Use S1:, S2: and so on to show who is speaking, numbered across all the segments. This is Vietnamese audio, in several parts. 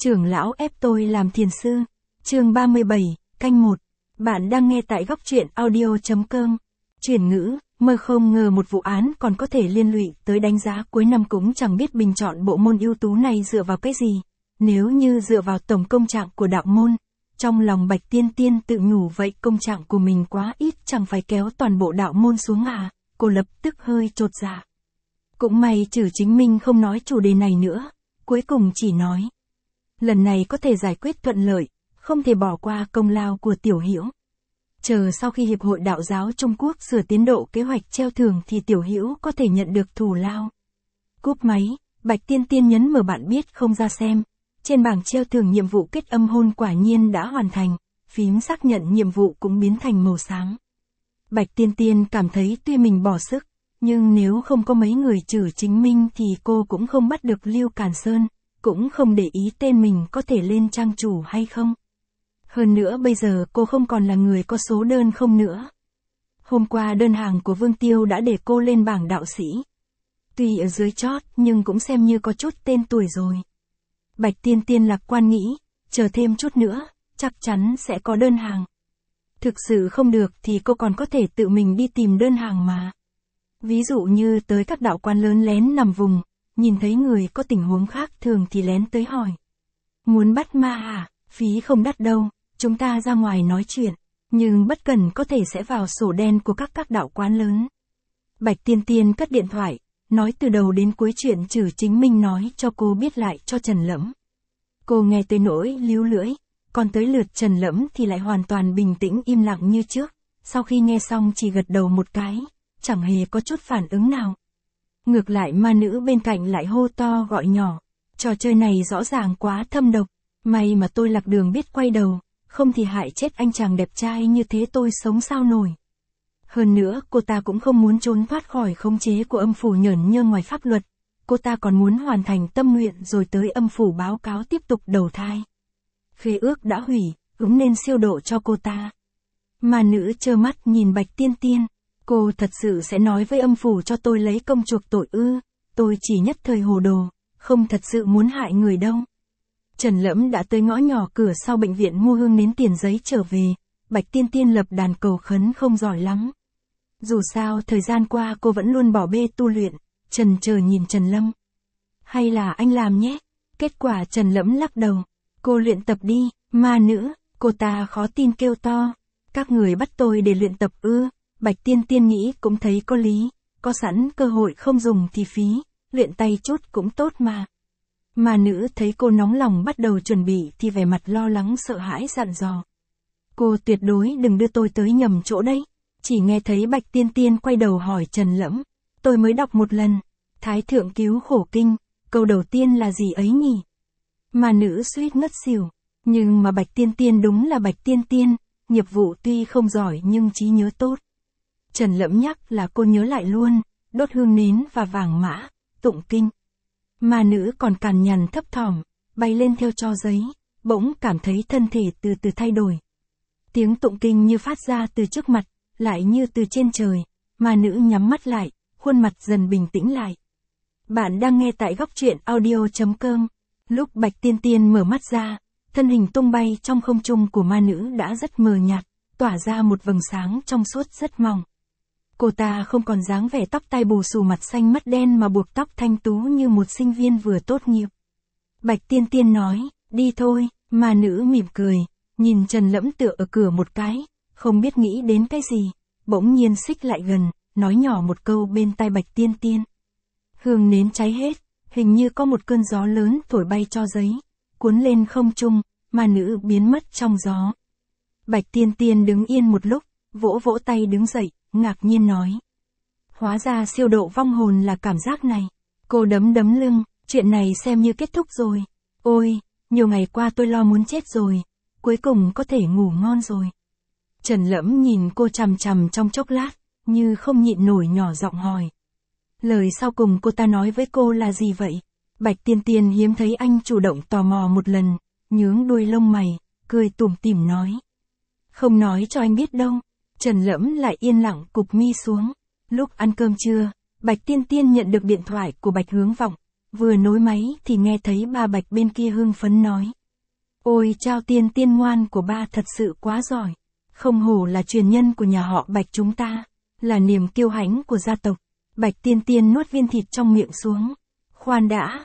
S1: Trưởng lão ép tôi làm thiền sư. Chương 37, canh 1. Bạn đang nghe tại góc truyện audio.com. Chuyển ngữ, mơ không ngờ một vụ án còn có thể liên lụy tới đánh giá cuối năm, cũng chẳng biết bình chọn bộ môn ưu tú này dựa vào cái gì. Nếu như dựa vào tổng công trạng của đạo môn, trong lòng Bạch Tiên Tiên tự nhủ vậy công trạng của mình quá ít, chẳng phải kéo toàn bộ đạo môn xuống à. Cô lập tức hơi chột dạ. Cũng may Trử Chính Minh không nói chủ đề này nữa, cuối cùng chỉ nói. Lần này có thể giải quyết thuận lợi, không thể bỏ qua công lao của Tiểu Hữu. Chờ sau khi Hiệp hội Đạo giáo Trung Quốc sửa tiến độ kế hoạch treo thưởng thì Tiểu Hữu có thể nhận được thù lao. Cúp máy, Bạch Tiên Tiên nhấn mở bạn biết không ra xem. Trên bảng treo thưởng nhiệm vụ kết âm hôn quả nhiên đã hoàn thành, phím xác nhận nhiệm vụ cũng biến thành màu xám. Bạch Tiên Tiên cảm thấy tuy mình bỏ sức, nhưng nếu không có mấy người Trử Chính Minh thì cô cũng không bắt được Lưu Càn Sơn, cũng không để ý tên mình có thể lên trang chủ hay không. Hơn nữa bây giờ cô không còn là người có số đơn không nữa. Hôm qua đơn hàng của Vương Tiêu đã để cô lên bảng đạo sĩ. Tuy ở dưới chót nhưng cũng xem như có chút tên tuổi rồi. Bạch Tiên Tiên lạc quan nghĩ, chờ thêm chút nữa, chắc chắn sẽ có đơn hàng. Thực sự không được thì cô còn có thể tự mình đi tìm đơn hàng mà. Ví dụ như tới các đạo quán lớn lén nằm vùng, nhìn thấy người có tình huống khác thường thì lén tới hỏi. Muốn bắt ma à? Phí không đắt đâu, chúng ta ra ngoài nói chuyện, nhưng bất cần có thể sẽ vào sổ đen của các đạo quán lớn. Bạch Tiên Tiên cất điện thoại, nói từ đầu đến cuối chuyện Trử Chính Minh nói cho cô biết lại cho Trần Lẫm. Cô nghe tới nỗi líu lưỡi, còn tới lượt Trần Lẫm thì lại hoàn toàn bình tĩnh im lặng như trước, sau khi nghe xong chỉ gật đầu một cái, chẳng hề có chút phản ứng nào. Ngược lại ma nữ bên cạnh lại hô to gọi nhỏ, trò chơi này rõ ràng quá thâm độc, may mà tôi lạc đường biết quay đầu, không thì hại chết anh chàng đẹp trai như thế tôi sống sao nổi. Hơn nữa cô ta cũng không muốn trốn thoát khỏi khống chế của âm phủ nhởn nhơ ngoài pháp luật, cô ta còn muốn hoàn thành tâm nguyện rồi tới âm phủ báo cáo tiếp tục đầu thai. Khế ước đã hủy, ứng nên siêu độ cho cô ta. Ma nữ trơ mắt nhìn Bạch Tiên Tiên, cô thật sự sẽ nói với âm phủ cho tôi lấy công chuộc tội ư? Tôi chỉ nhất thời hồ đồ, không thật sự muốn hại người đâu. Trần Lẫm đã tới ngõ nhỏ cửa sau bệnh viện mua hương nến tiền giấy trở về, Bạch Tiên Tiên lập đàn cầu khấn không giỏi lắm. Dù sao thời gian qua cô vẫn luôn bỏ bê tu luyện, trần chờ nhìn Trần Lâm. Hay là anh làm nhé? Kết quả Trần Lẫm lắc đầu. Cô luyện tập đi, ma nữ, cô ta khó tin kêu to. Các người bắt tôi để luyện tập ư? Bạch Tiên Tiên nghĩ cũng thấy có lý, có sẵn cơ hội không dùng thì phí, luyện tay chút cũng tốt mà. Ma nữ thấy cô nóng lòng bắt đầu chuẩn bị thì vẻ mặt lo lắng sợ hãi dặn dò. Cô tuyệt đối đừng đưa tôi tới nhầm chỗ đấy. Chỉ nghe thấy Bạch Tiên Tiên quay đầu hỏi Trần Lẫm, tôi mới đọc một lần, Thái Thượng Cứu Khổ Kinh, câu đầu tiên là gì ấy nhỉ? Ma nữ suýt ngất xỉu, nhưng mà Bạch Tiên Tiên đúng là Bạch Tiên Tiên, nghiệp vụ tuy không giỏi nhưng trí nhớ tốt. Trần Lẫm nhắc là cô nhớ lại luôn, đốt hương nến và vàng mã, tụng kinh. Ma nữ còn cằn nhằn thấp thỏm, bay lên theo tro giấy, bỗng cảm thấy thân thể từ từ thay đổi. Tiếng tụng kinh như phát ra từ trước mặt, lại như từ trên trời, ma nữ nhắm mắt lại, khuôn mặt dần bình tĩnh lại. Bạn đang nghe tại góc truyện audio.com. Lúc Bạch Tiên Tiên mở mắt ra, thân hình tung bay trong không trung của ma nữ đã rất mờ nhạt, tỏa ra một vầng sáng trong suốt rất mỏng. Cô ta không còn dáng vẻ tóc tai bù xù mặt xanh mắt đen mà buộc tóc thanh tú như một sinh viên vừa tốt nghiệp. Bạch Tiên Tiên nói, đi thôi, ma nữ mỉm cười, nhìn Trần Lẫm tựa ở cửa một cái, không biết nghĩ đến cái gì, bỗng nhiên xích lại gần, nói nhỏ một câu bên tai Bạch Tiên Tiên. Hương nến cháy hết, hình như có một cơn gió lớn thổi bay tro giấy, cuốn lên không trung, ma nữ biến mất trong gió. Bạch Tiên Tiên đứng yên một lúc, vỗ vỗ tay đứng dậy, ngạc nhiên nói. Hóa ra siêu độ vong hồn là cảm giác này. Cô đấm đấm lưng, chuyện này xem như kết thúc rồi. Ôi, nhiều ngày qua tôi lo muốn chết rồi, cuối cùng có thể ngủ ngon rồi. Trần Lẫm nhìn cô chằm chằm trong chốc lát, như không nhịn nổi nhỏ giọng hỏi. Lời sau cùng cô ta nói với cô là gì vậy? Bạch Tiên Tiên hiếm thấy anh chủ động tò mò một lần, nhướng đuôi lông mày, cười tủm tỉm nói. Không nói cho anh biết đâu. Trần Lẫm lại yên lặng cụp mi xuống. Lúc ăn cơm trưa, Bạch Tiên Tiên nhận được điện thoại của Bạch Hướng Vọng. vừa nối máy thì nghe thấy bà Bạch bên kia hưng phấn nói. Ôi Trao Tiên Tiên ngoan của ba thật sự quá giỏi. Không hổ là truyền nhân của nhà họ Bạch chúng ta, là niềm kiêu hãnh của gia tộc. Bạch Tiên Tiên nuốt viên thịt trong miệng xuống. Khoan đã,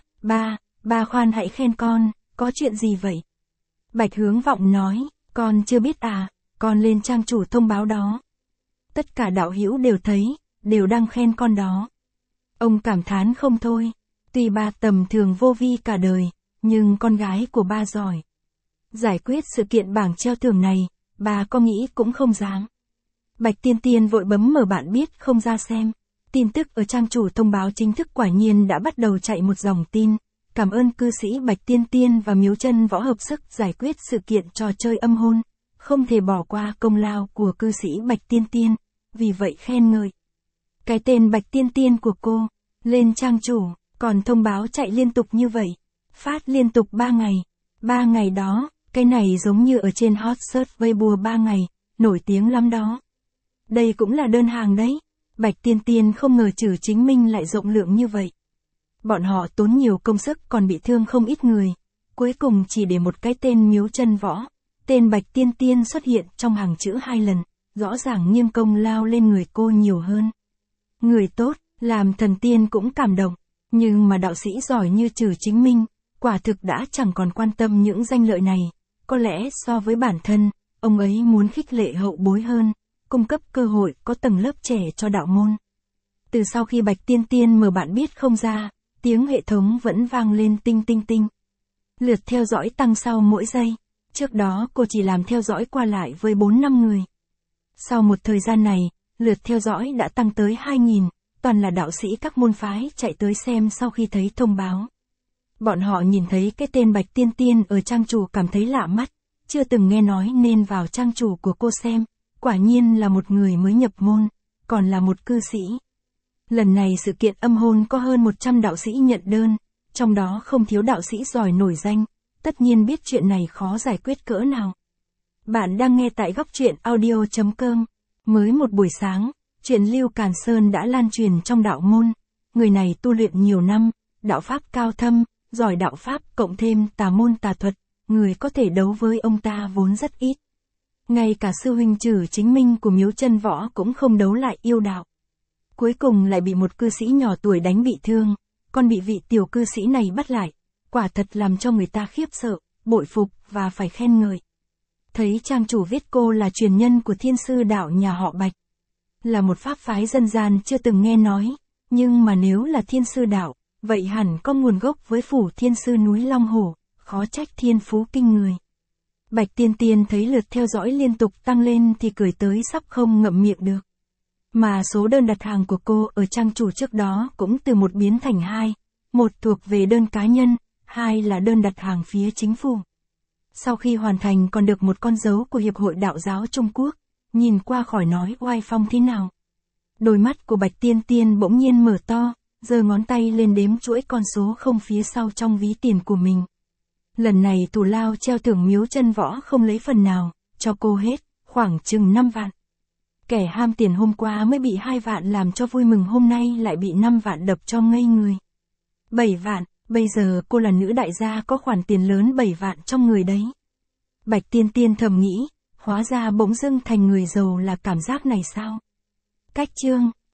S1: ba khoan hãy khen con, có chuyện gì vậy? Bạch Hướng Vọng nói, con chưa biết à, con lên trang chủ thông báo đó. Tất cả đạo hữu đều thấy, đều đang khen con đó. Ông cảm thán không thôi, tuy ba tầm thường vô vi cả đời, nhưng con gái của ba giỏi. Giải quyết sự kiện bảng treo thưởng này, bà có nghĩ cũng không dám. Bạch Tiên Tiên vội bấm mở bạn biết không ra xem. Tin tức ở trang chủ thông báo chính thức quả nhiên đã bắt đầu chạy một dòng tin. Cảm ơn cư sĩ Bạch Tiên Tiên và Miếu Chân Võ hợp sức giải quyết sự kiện trò chơi âm hôn. Không thể bỏ qua công lao của cư sĩ Bạch Tiên Tiên, vì vậy khen ngợi. Cái tên Bạch Tiên Tiên của cô, lên trang chủ, còn thông báo chạy liên tục như vậy. Phát liên tục 3 ngày. 3 ngày đó, cái này giống như ở trên hot search Weibo 3 ngày, nổi tiếng lắm đó. Đây cũng là đơn hàng đấy. Bạch Tiên Tiên không ngờ chữ chính minh lại rộng lượng như vậy. Bọn họ tốn nhiều công sức còn bị thương không ít người. Cuối cùng chỉ để một cái tên Miếu Chân Võ. Tên Bạch Tiên Tiên xuất hiện trong hàng chữ 2 lần, rõ ràng nghiêng công lao lên người cô nhiều hơn. Người tốt, làm thần tiên cũng cảm động. Nhưng mà đạo sĩ giỏi như chữ chính minh, quả thực đã chẳng còn quan tâm những danh lợi này. Có lẽ so với bản thân, ông ấy muốn khích lệ hậu bối hơn, cung cấp cơ hội có tầng lớp trẻ cho đạo môn. Từ sau khi Bạch Tiên Tiên mở bạn biết không ra, tiếng hệ thống vẫn vang lên tinh tinh tinh. Lượt theo dõi tăng sau mỗi giây. Trước đó cô chỉ làm theo dõi qua lại với 4-5 người. Sau một thời gian này, lượt theo dõi đã tăng tới 2.000, toàn là đạo sĩ các môn phái chạy tới xem sau khi thấy thông báo. Bọn họ nhìn thấy cái tên Bạch Tiên Tiên ở trang chủ cảm thấy lạ mắt, chưa từng nghe nói nên vào trang chủ của cô xem, quả nhiên là một người mới nhập môn, còn là một cư sĩ. Lần này sự kiện âm hôn có hơn 100 đạo sĩ nhận đơn, trong đó không thiếu đạo sĩ giỏi nổi danh, tất nhiên biết chuyện này khó giải quyết cỡ nào. Bạn đang nghe tại góc truyện audio.com. Mới một buổi sáng, chuyện Lưu Càn Sơn đã lan truyền trong đạo môn. Người này tu luyện nhiều năm, đạo pháp cao thâm, giỏi đạo pháp cộng thêm tà môn tà thuật, người có thể đấu với ông ta vốn rất ít. Ngay cả sư huynh Trử Chính Minh của Miếu Chân Võ cũng không đấu lại yêu đạo. Cuối cùng lại bị một cư sĩ nhỏ tuổi đánh bị thương, còn bị vị tiểu cư sĩ này bắt lại. Quả thật làm cho người ta khiếp sợ, bội phục và phải khen ngợi. Thấy trang chủ viết cô là truyền nhân của Thiên Sư đạo nhà họ Bạch. Là một pháp phái dân gian chưa từng nghe nói, nhưng mà nếu là Thiên Sư đạo, vậy hẳn có nguồn gốc với phủ Thiên Sư núi Long Hổ, khó trách thiên phú kinh người. Bạch Tiên Tiên thấy lượt theo dõi liên tục tăng lên thì cười tới sắp không ngậm miệng được. Mà số đơn đặt hàng của cô ở trang chủ trước đó cũng từ 1 biến thành 2, 1 thuộc về đơn cá nhân, 2 là đơn đặt hàng phía chính phủ. Sau khi hoàn thành còn được một con dấu của Hiệp hội Đạo giáo Trung Quốc, nhìn qua khỏi nói oai phong thế nào. Đôi mắt của Bạch Tiên Tiên bỗng nhiên mở to, giơ ngón tay lên đếm chuỗi con số không phía sau trong ví tiền của mình. Lần này thù lao treo thưởng Miếu Chân Võ không lấy phần nào, cho cô hết, khoảng chừng 5 vạn. Kẻ ham tiền hôm qua mới bị 2 vạn làm cho vui mừng hôm nay lại bị 5 vạn đập cho ngây người. 7 vạn, bây giờ cô là nữ đại gia có khoản tiền lớn 7 vạn trong người đấy. Bạch Tiên Tiên thầm nghĩ, hóa ra bỗng dưng thành người giàu là cảm giác này sao? Cách chương